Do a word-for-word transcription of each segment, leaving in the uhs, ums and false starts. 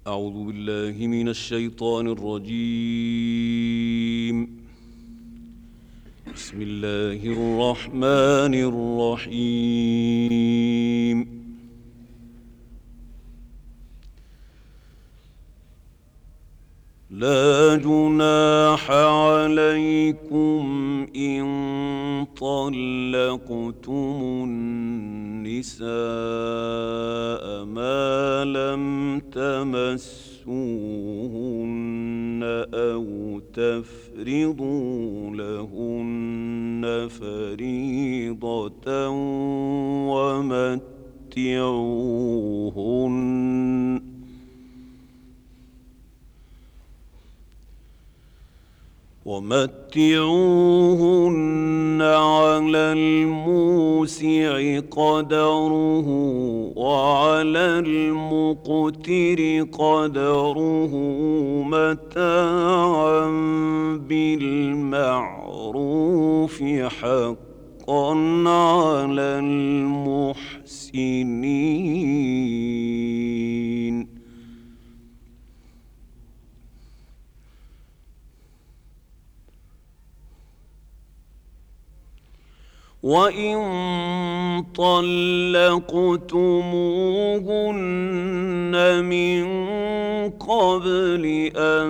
أعوذ بالله من الشيطان الرجيم. بسم الله الرحمن الرحيم. لا جناح عليكم إن طلقتم النساء ما لم تمسوهن أو تفرضوا لهن فريضة ومتعوهن ومتعوهن على الموسع قدره وعلى المقتر قدره متاعا بالمعروف حقا على المحسنين. وإن طلقتموهن من قبل أن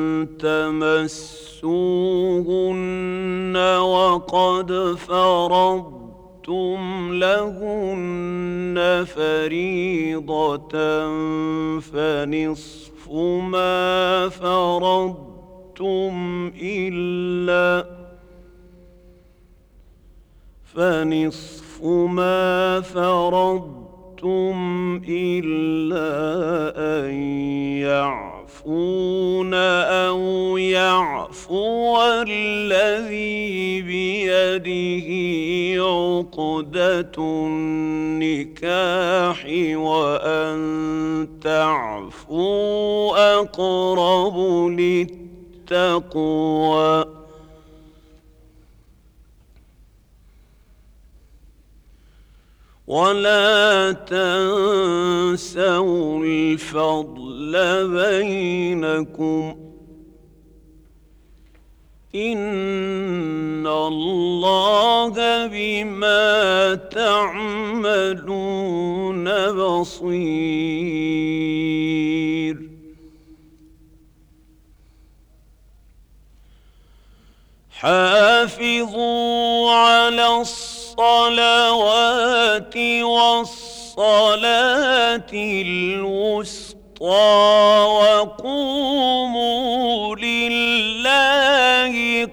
تمسوهن وقد فرضتم لهن فريضة فنصف ما فرضتم إلا فنصف ما فرضتم إلا أن يعفون أو يعفو الذي بيده عقدة النكاح وأن تعفوا أقرب للتقوى ولا تنسوا الفضل بينكم إن الله بما تعملون بصير. حافظوا على الصلوات والصلاة الوسطى وقوموا لله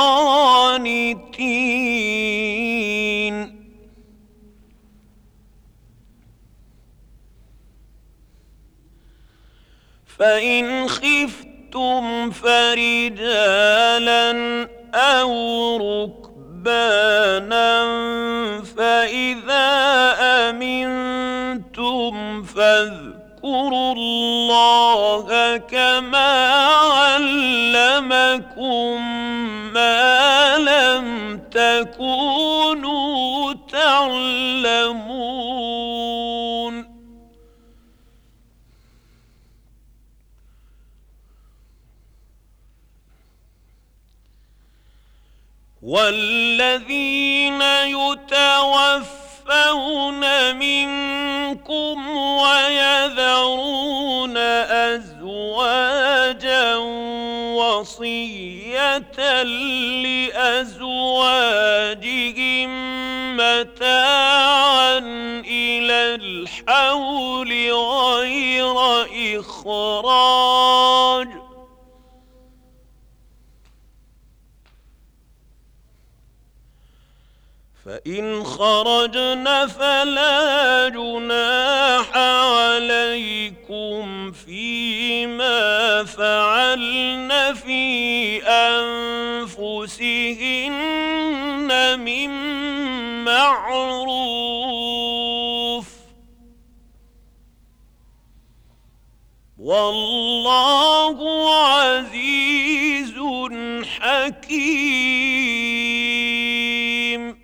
قانتين. فإن خفتم فرجالا أو ركبانا فإذا أمنتم فاذكروا الله كما علمكم ما لم تكونوا تعلمون. والذين يتوفون منكم ويذرون أزواجا وصية لأزواجهم متاعا إلى الحول غير إخراج فإن خرجن فلا جناح عليكم فيما فعلن في أنفسهن من معروف والله عزيز حكيم.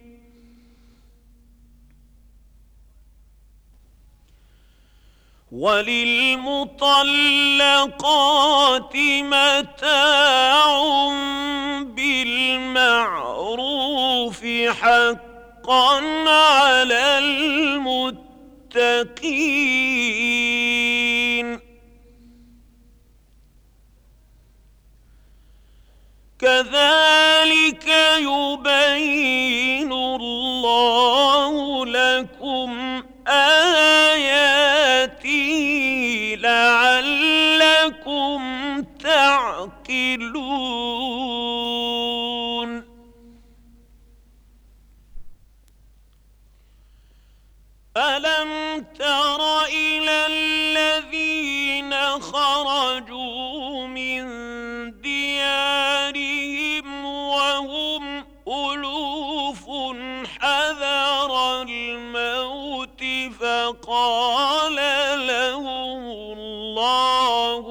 وللمطلقات متاع بالمعروف حقا على المتقين. كذلك يبين الله لكم آياته لعلكم تعقلون. ألم تر إلى الذين خرجوا من ديارهم وهم ألوف حذر الموت فقال لهم الله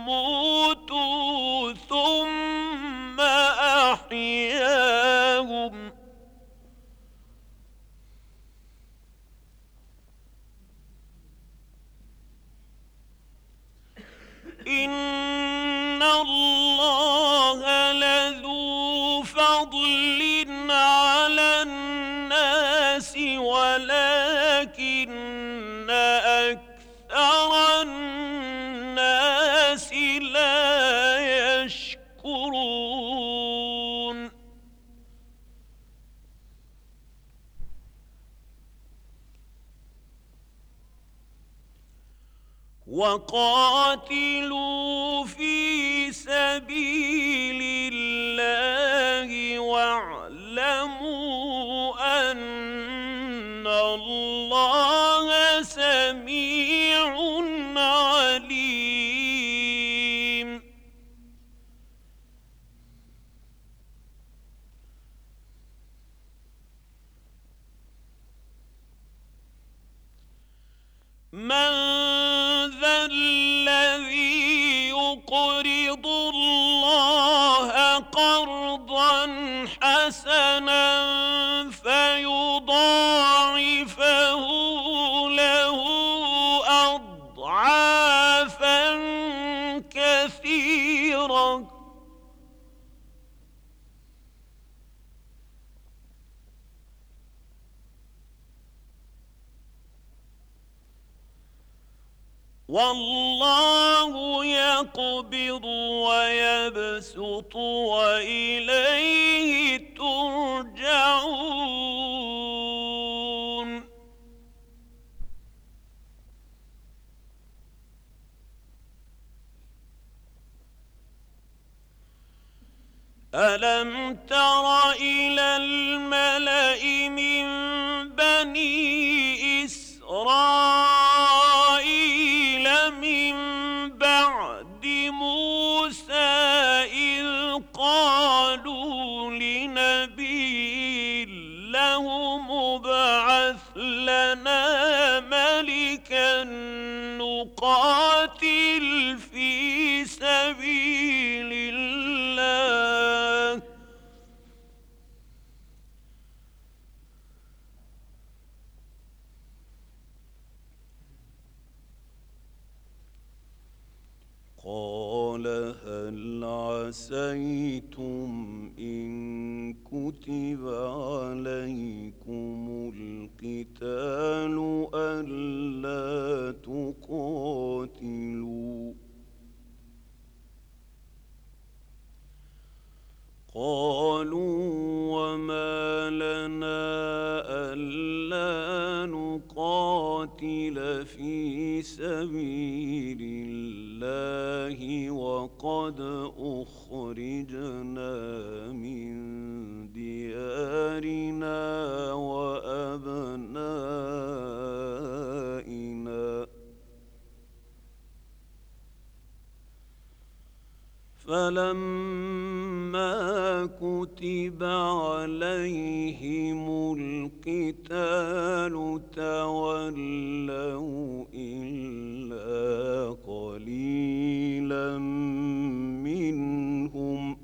موتوا ثم أحياهم إن الله لذو فضل على الناس ولكن أكثر الناس لا يشكرون. وقاتلوا في سبيل الله واعلموا أن الله سميع عليم. من ذا الذي يقرض الله قرضا حسنا فيضاعفه له أضعافا كثيرة والله يقبض ويبسط وإليه ترجعون. ألم تر إلى الملأ من بني إسرائيل من بعد موسى إذ قالوا لنبي له ابعث لنا ملكا نقاتل في سبيل الله قال هل عسيتم إن كتب عليكم القتال ألا تقاتلوا قالوا وما لنا ألا نقاتل في سبيل الله وقد أخرجنا من ديارنا وأبنائنا فلما كتب عليهم القتال تولوا إلا قليلا منهم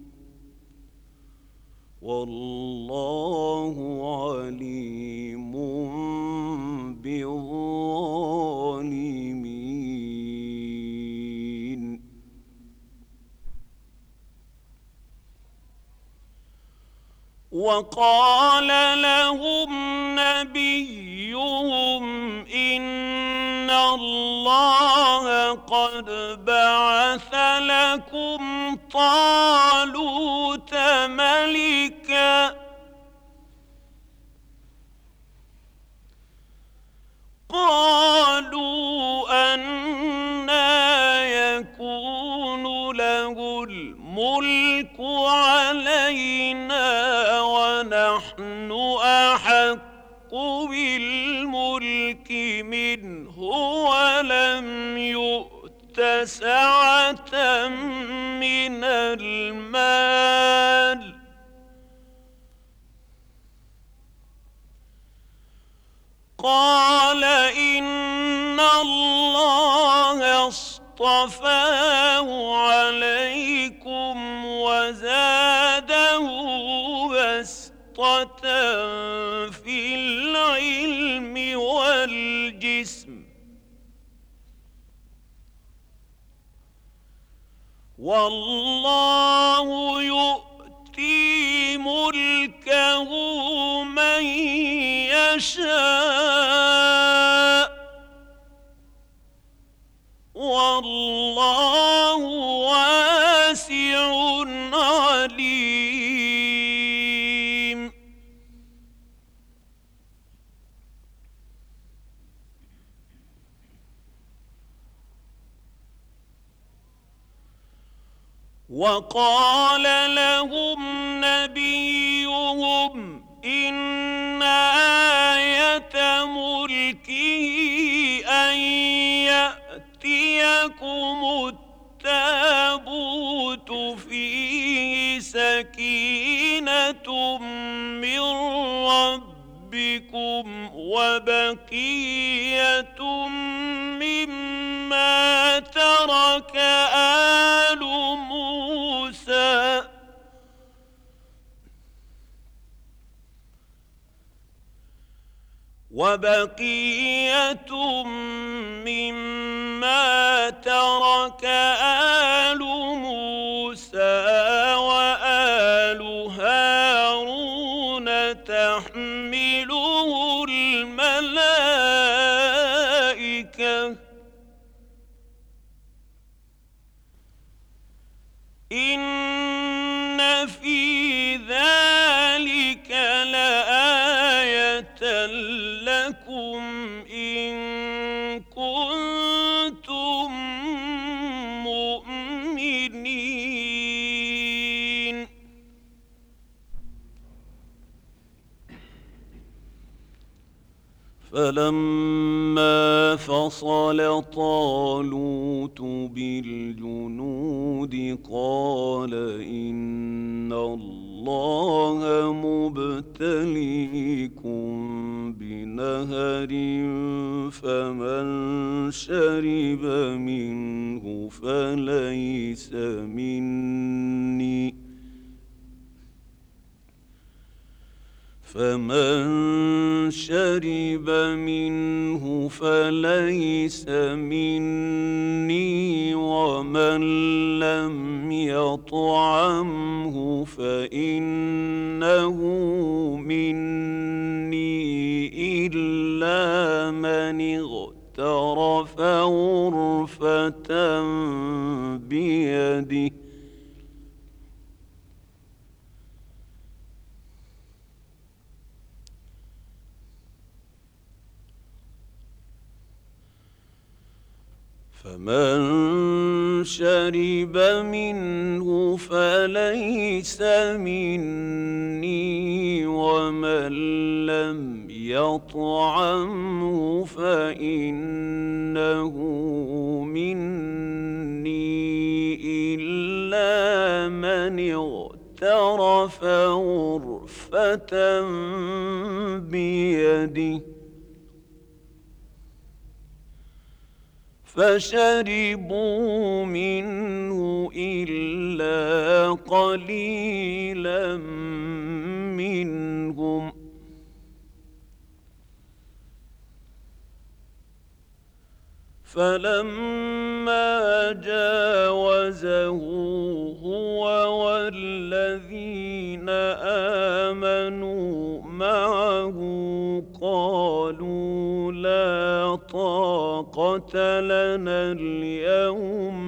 والله عليم بالظالمين. وقال لهم نبيهم إن الله قد بعث لكم طالوت ملكا قالوا أنى يكون له الملك علينا ونحن أحق بالملك منه ولم يؤت سعة من المال قال إن الله اصطفاه عليكم وزاده بسطة في العلم والجسم والله يؤتي ملكه من يشاء والله واسع عليم. وقال لهم نبيهم إن آية ملكه أن يأتيكم التابوت فيه سكينة من ربكم وبقية مما ترك آل موسى وبقية مما ترك آل موسى وآل هارون تحمله الملائكة إن في ذلك لآية لكم إن كنتم مؤمنين. فلما فصل طالوت بالجنود قال إن الله مبتليكم بنهر فمن شرب منه فليس مني فمن شرب منه فليس مني ومن لم يطعمه فإنه مني إلا من اغترف غرفة بيده فمن شرب منه فليس مني ومن لم يطعمه فإنه مني إلا من اغترف غرفة بيده فشربوا منه إلا قليلا منهم فلما جاوزه هو والذين آمنوا آمنوا معه قالوا لا طاقة لنا اليوم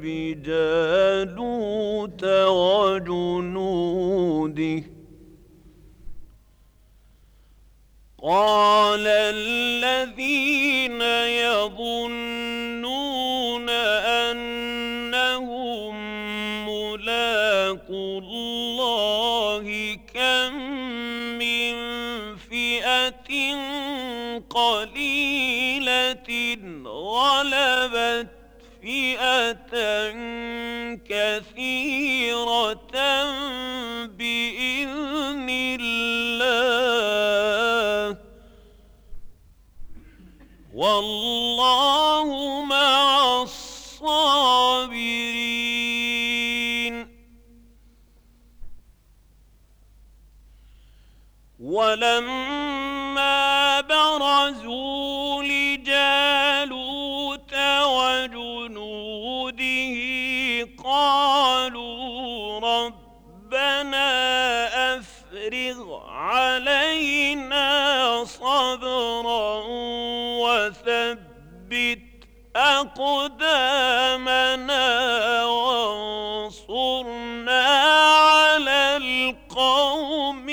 بجالوت وجنوده قال الذين يظنون أنهم ملاقو الله كم من فئة قليلة غلبت فئة كثيرة بإذن الله والله مع الصابرين. ولما برزوا لجالوت وجنوده قالوا ربنا أفرغ علينا صبرا وثبت أقدامنا وانصرنا على القوم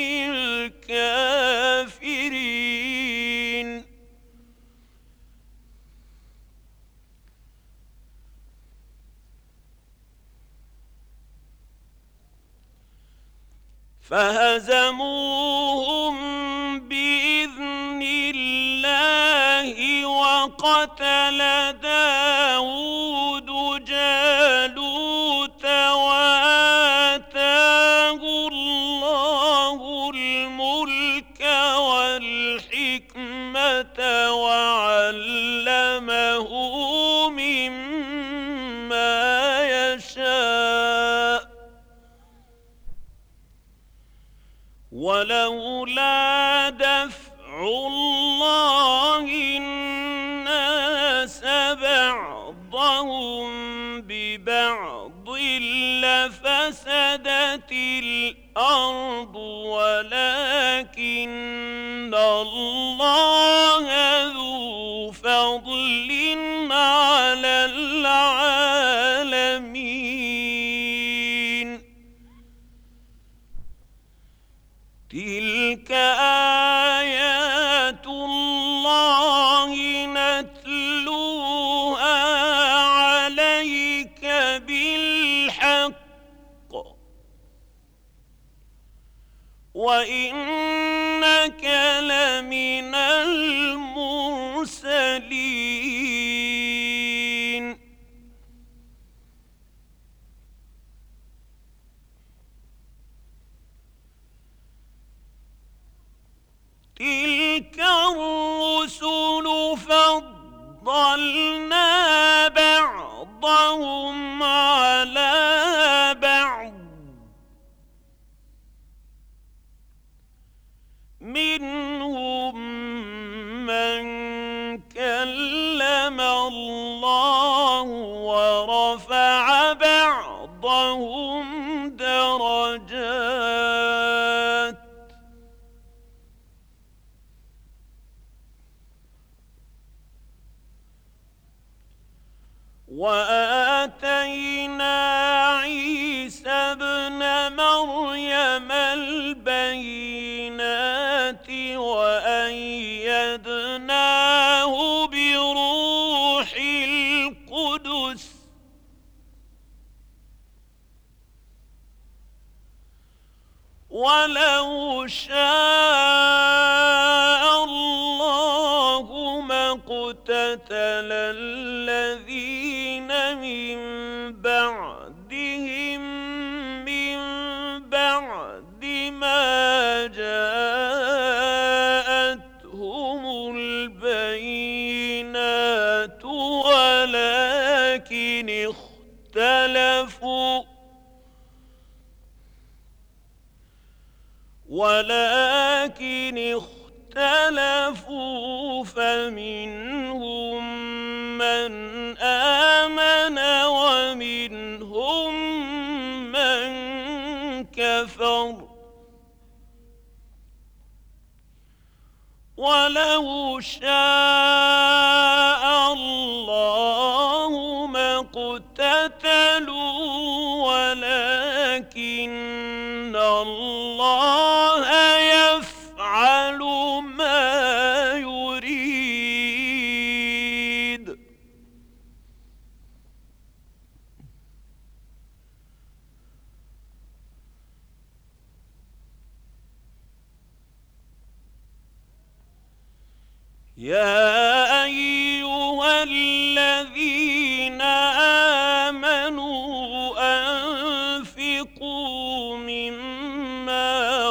الكافرين. فهزموهم بإذن الله وقتل داود جالوت وآتاه الله الملك والحكمة وعلمه مما يشاء ولولا دفع الله الناس بعضهم ببعض لفسدت الأرض ولكن الله ذو فضل على العالمين. تلك آيات الله نتلوها عليك بالحق وإنك لمن المرسلين. تلك الرسل فضلنا بعضهم على بعض منهم من كلم الله ورفع بعضهم درجات وآتينا عيسى ابن مريم البينات وأيدناه بروح القدس ولو شاء الله ما اقتتل الذين من بعدهم من بعد ما جاءتهم البينات ولكن اختلفوا ولكن اختلفوا فمنهم من آمن ومنهم من كفر ولو شاء الله ما اقتتلوا ولكن الله يفعل ما يريد. يا أيها الذين آمنوا أنفقوا مما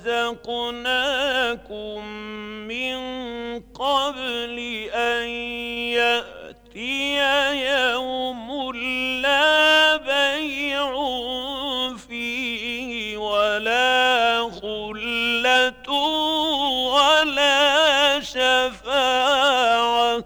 رزقناكم من قبل أن يأتي يوم لا بيع فيه ولا خلة ولا شفاعة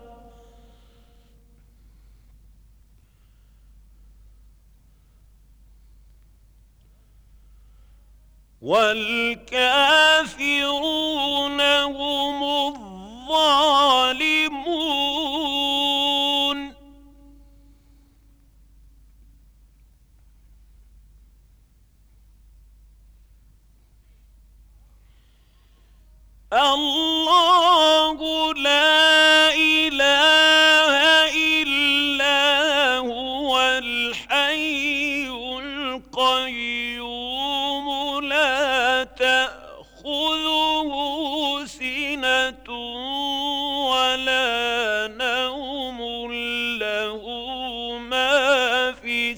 والكافرون هم الظالمون. الله لا إله إلا هو الحي القيوم لا تأخذه سنة ولا نوم له ما في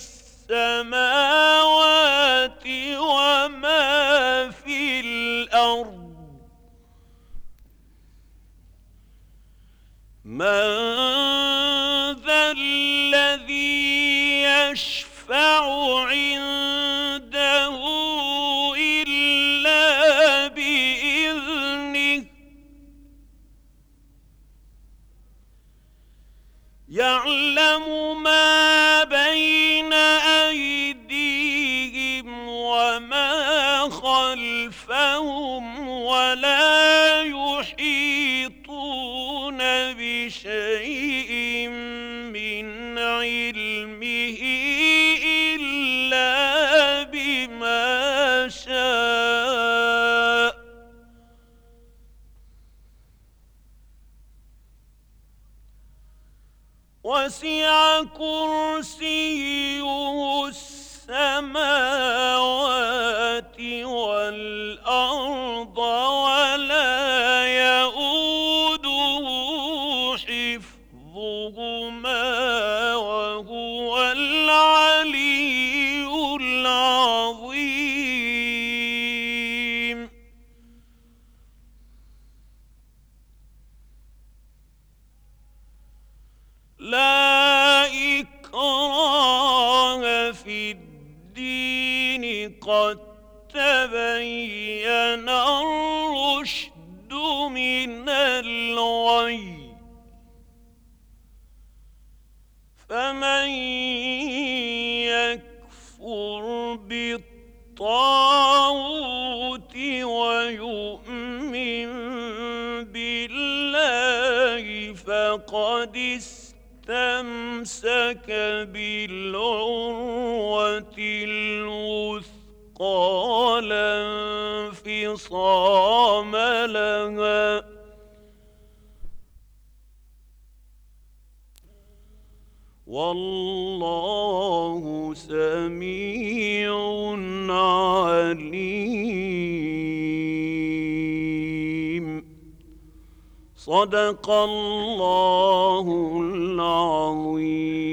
السماوات وما في الأرض. من ذا الذي يشفع عنده إلا بإذنه يعلم ما بين أيديهم وما خلفهم ولا يحيطون بشيء من علمه إلا بما شاء وسع كرسيه السماوات والأرض ولا يؤوده حفظهما وهو العلي العظيم. لا إكراه في الدين قد تبين الرشد من الغي فمن يكفر بالطاغوت ويؤمن بالله فقد استمسك بالعروة الوثقى لا انفصام لها والله سميع عليم. صدق الله العظيم.